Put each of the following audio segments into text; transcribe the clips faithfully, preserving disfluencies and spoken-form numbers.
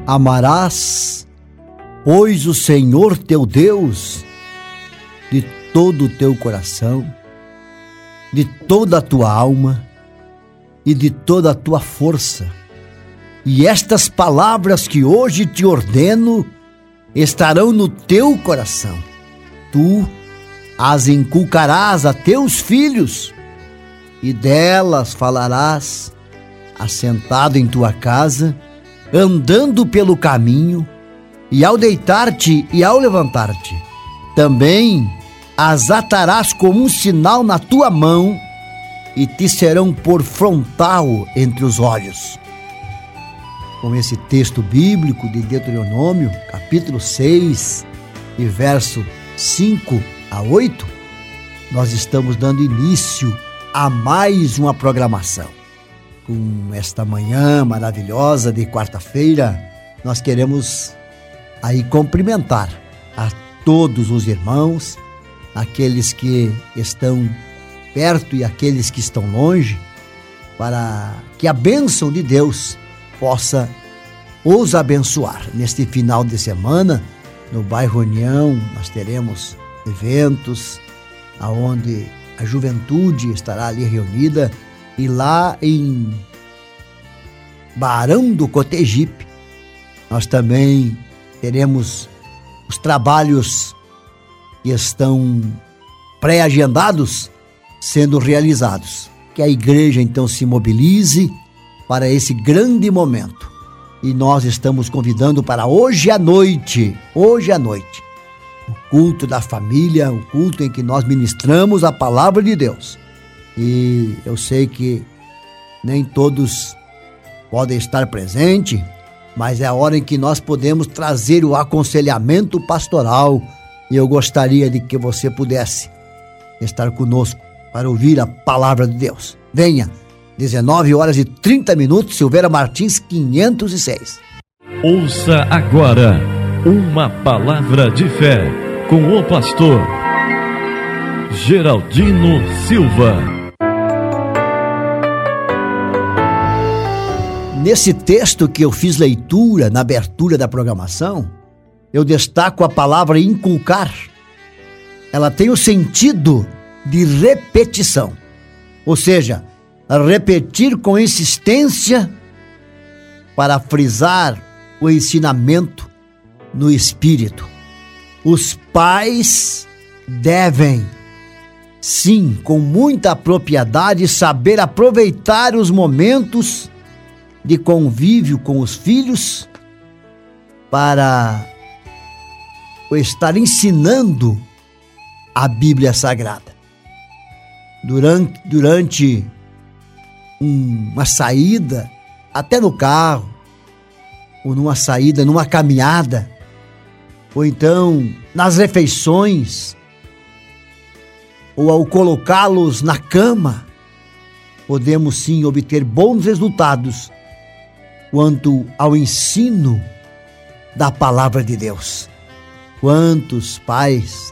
Amarás, pois, o Senhor teu Deus de todo o teu coração, de toda a tua alma e de toda a tua força. E estas palavras que hoje te ordeno estarão no teu coração. Tu as inculcarás a teus filhos, e delas falarás, assentado em tua casa, andando pelo caminho, e ao deitar-te e ao levantar-te. Também as atarás como um sinal na tua mão, e te serão por frontal entre os olhos. Com esse texto bíblico de Deuteronômio, capítulo seis, e verso cinco a oito, nós estamos dando início a mais uma programação. Com esta manhã maravilhosa de quarta-feira, nós queremos aí cumprimentar a todos os irmãos, aqueles que estão perto e aqueles que estão longe, para que a bênção de Deus possa os abençoar. Neste final de semana, no bairro União, nós teremos eventos aonde a juventude estará ali reunida, e lá em Barão do Cotegipe nós também teremos os trabalhos que estão pré-agendados sendo realizados. Que a igreja então se mobilize para esse grande momento. E nós estamos convidando para hoje à noite, hoje à noite, o culto da família, o culto em que nós ministramos a palavra de Deus. E eu sei que nem todos podem estar presentes, mas é a hora em que nós podemos trazer o aconselhamento pastoral, e eu gostaria de que você pudesse estar conosco para ouvir a palavra de Deus. Venha, dezenove horas e trinta minutos, Silveira Martins quinhentos e seis. Ouça agora uma palavra de fé com o pastor Geraldino Silva. Nesse texto que eu fiz leitura na abertura da programação, eu destaco a palavra inculcar. Ela tem o sentido de repetição, ou seja, repetir com insistência para frisar o ensinamento no espírito. Os pais devem, sim, com muita propriedade, saber aproveitar os momentos de convívio com os filhos para estar ensinando a Bíblia Sagrada. Durante, durante um, uma saída, até no carro, ou numa saída, numa caminhada, ou então nas refeições, ou ao colocá-los na cama, podemos sim obter bons resultados quanto ao ensino da palavra de Deus. Quantos pais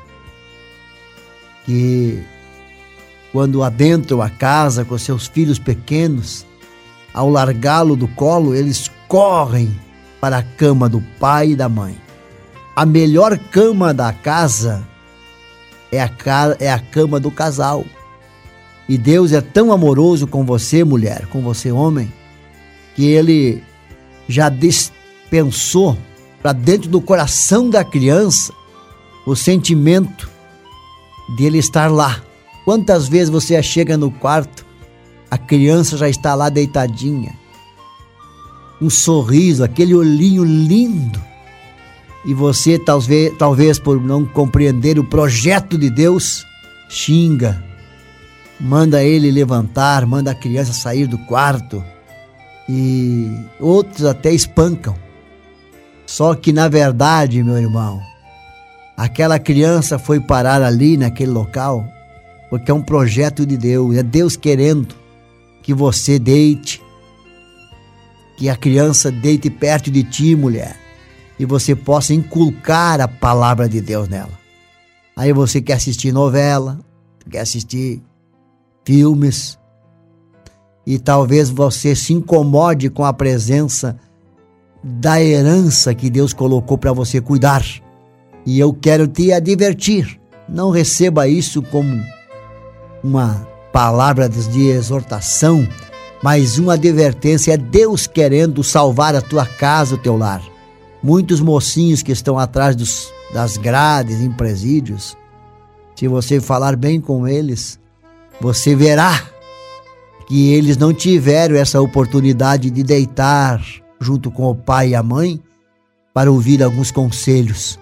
que, quando adentram a casa com seus filhos pequenos, ao largá-lo do colo, eles correm para a cama do pai e da mãe. A melhor cama da casa é a, é a cama do casal. E Deus é tão amoroso com você, mulher, com você, homem, que Ele já dispensou para dentro do coração da criança o sentimento de ele estar lá. Quantas vezes você chega no quarto, a criança já está lá deitadinha, um sorriso, aquele olhinho lindo, e você talvez, talvez por não compreender o projeto de Deus, xinga, manda ele levantar, manda a criança sair do quarto, e outros até espancam. Só que na verdade, meu irmão, aquela criança foi parar ali naquele local porque é um projeto de Deus, é Deus querendo que você deite, que a criança deite perto de ti, mulher, e você possa inculcar a palavra de Deus nela. Aí você quer assistir novela, quer assistir filmes, e talvez você se incomode com a presença da herança que Deus colocou para você cuidar. E eu quero te advertir, não receba isso como uma palavra de exortação, mas uma advertência. É Deus querendo salvar a tua casa, o teu lar. Muitos mocinhos que estão atrás dos, das grades, em presídios, se você falar bem com eles, você verá que eles não tiveram essa oportunidade de deitar junto com o pai e a mãe para ouvir alguns conselhos.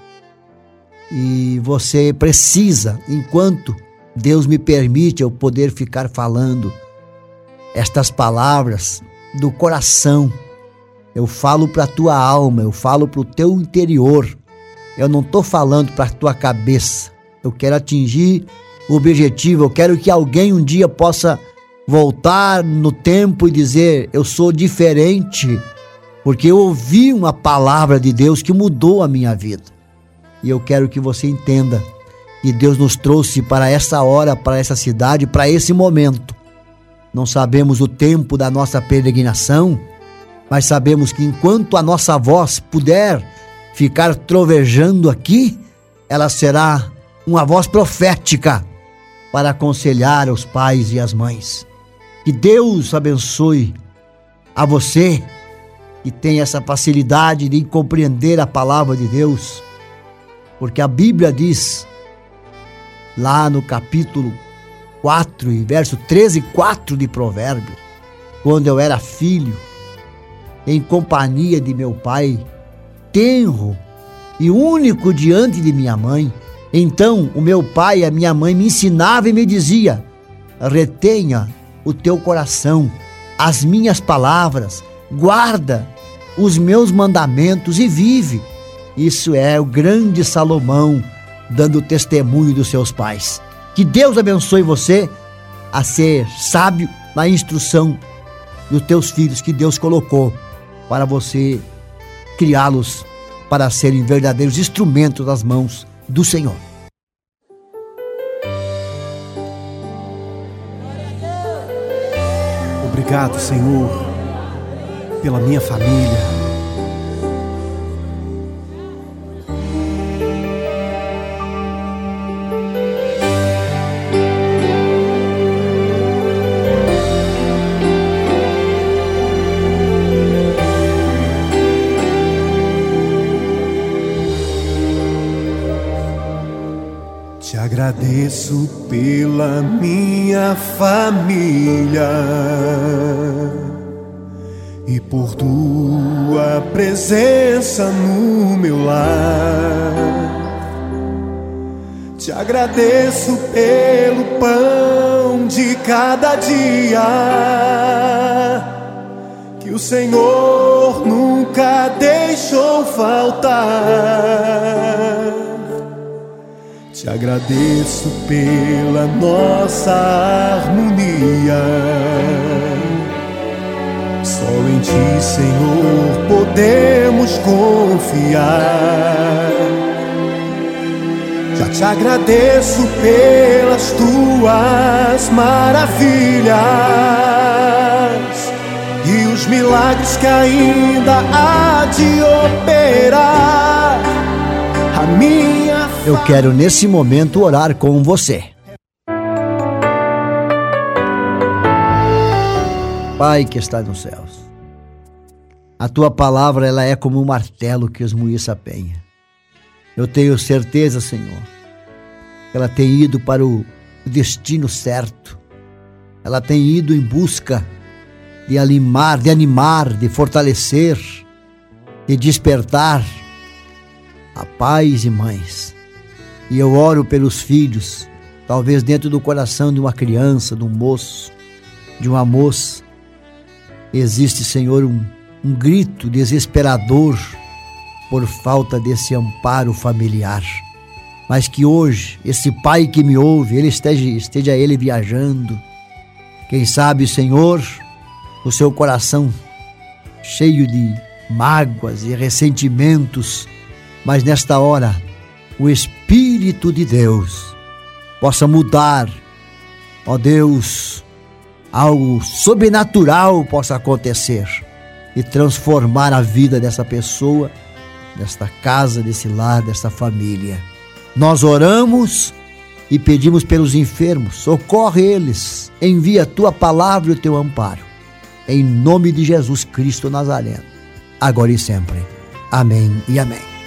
E você precisa, enquanto Deus me permite eu poder ficar falando estas palavras do coração, eu falo para a tua alma, eu falo para o teu interior. Eu não estou falando para a tua cabeça. Eu quero atingir o objetivo. Eu quero que alguém um dia possa voltar no tempo e dizer: eu sou diferente, porque eu ouvi uma palavra de Deus que mudou a minha vida. E eu quero que você entenda que Deus nos trouxe para essa hora, para essa cidade, para esse momento. Não sabemos o tempo da nossa peregrinação, mas sabemos que enquanto a nossa voz puder ficar trovejando aqui, ela será uma voz profética para aconselhar os pais e as mães. Que Deus abençoe a você que tem essa facilidade de compreender a palavra de Deus, porque a Bíblia diz, lá no capítulo quatro, e verso treze e quatro de Provérbios: quando eu era filho, em companhia de meu pai, tenro e único diante de minha mãe, então o meu pai e a minha mãe me ensinavam e me dizia: retenha o teu coração as minhas palavras, guarda os meus mandamentos e vive. Isso é o grande Salomão dando testemunho dos seus pais. Que Deus abençoe você a ser sábio na instrução dos teus filhos que Deus colocou para você criá-los para serem verdadeiros instrumentos das mãos do Senhor. Obrigado, Senhor, pela minha família. Te agradeço pela minha família e por tua presença no meu lar. Te agradeço pelo pão de cada dia que o Senhor nunca deixou faltar. Te agradeço pela nossa harmonia. Só em Ti, Senhor, podemos confiar. Já te agradeço pelas Tuas maravilhas e os milagres que ainda há de operar. A minha Eu quero nesse momento orar com você. Pai que está nos céus, a tua palavra ela é como um martelo que esmuiça a penha. Eu tenho certeza, Senhor, que ela tem ido para o destino certo. Ela tem ido em busca de animar, de animar, de fortalecer, de despertar a pais e mães. E eu oro pelos filhos, talvez dentro do coração de uma criança, de um moço, de uma moça. Existe, Senhor, um, um grito desesperador por falta desse amparo familiar. Mas que hoje, esse pai que me ouve, ele esteja, esteja ele viajando. Quem sabe, Senhor, o seu coração cheio de mágoas e ressentimentos, mas nesta hora, o Espírito de Deus possa mudar, ó Deus, algo sobrenatural possa acontecer. e transformar a vida dessa pessoa, desta casa, desse lar, desta família. Nós oramos e pedimos pelos enfermos, socorre eles, envia a tua palavra e o teu amparo. Em nome de Jesus Cristo Nazareno, agora e sempre. Amém e amém.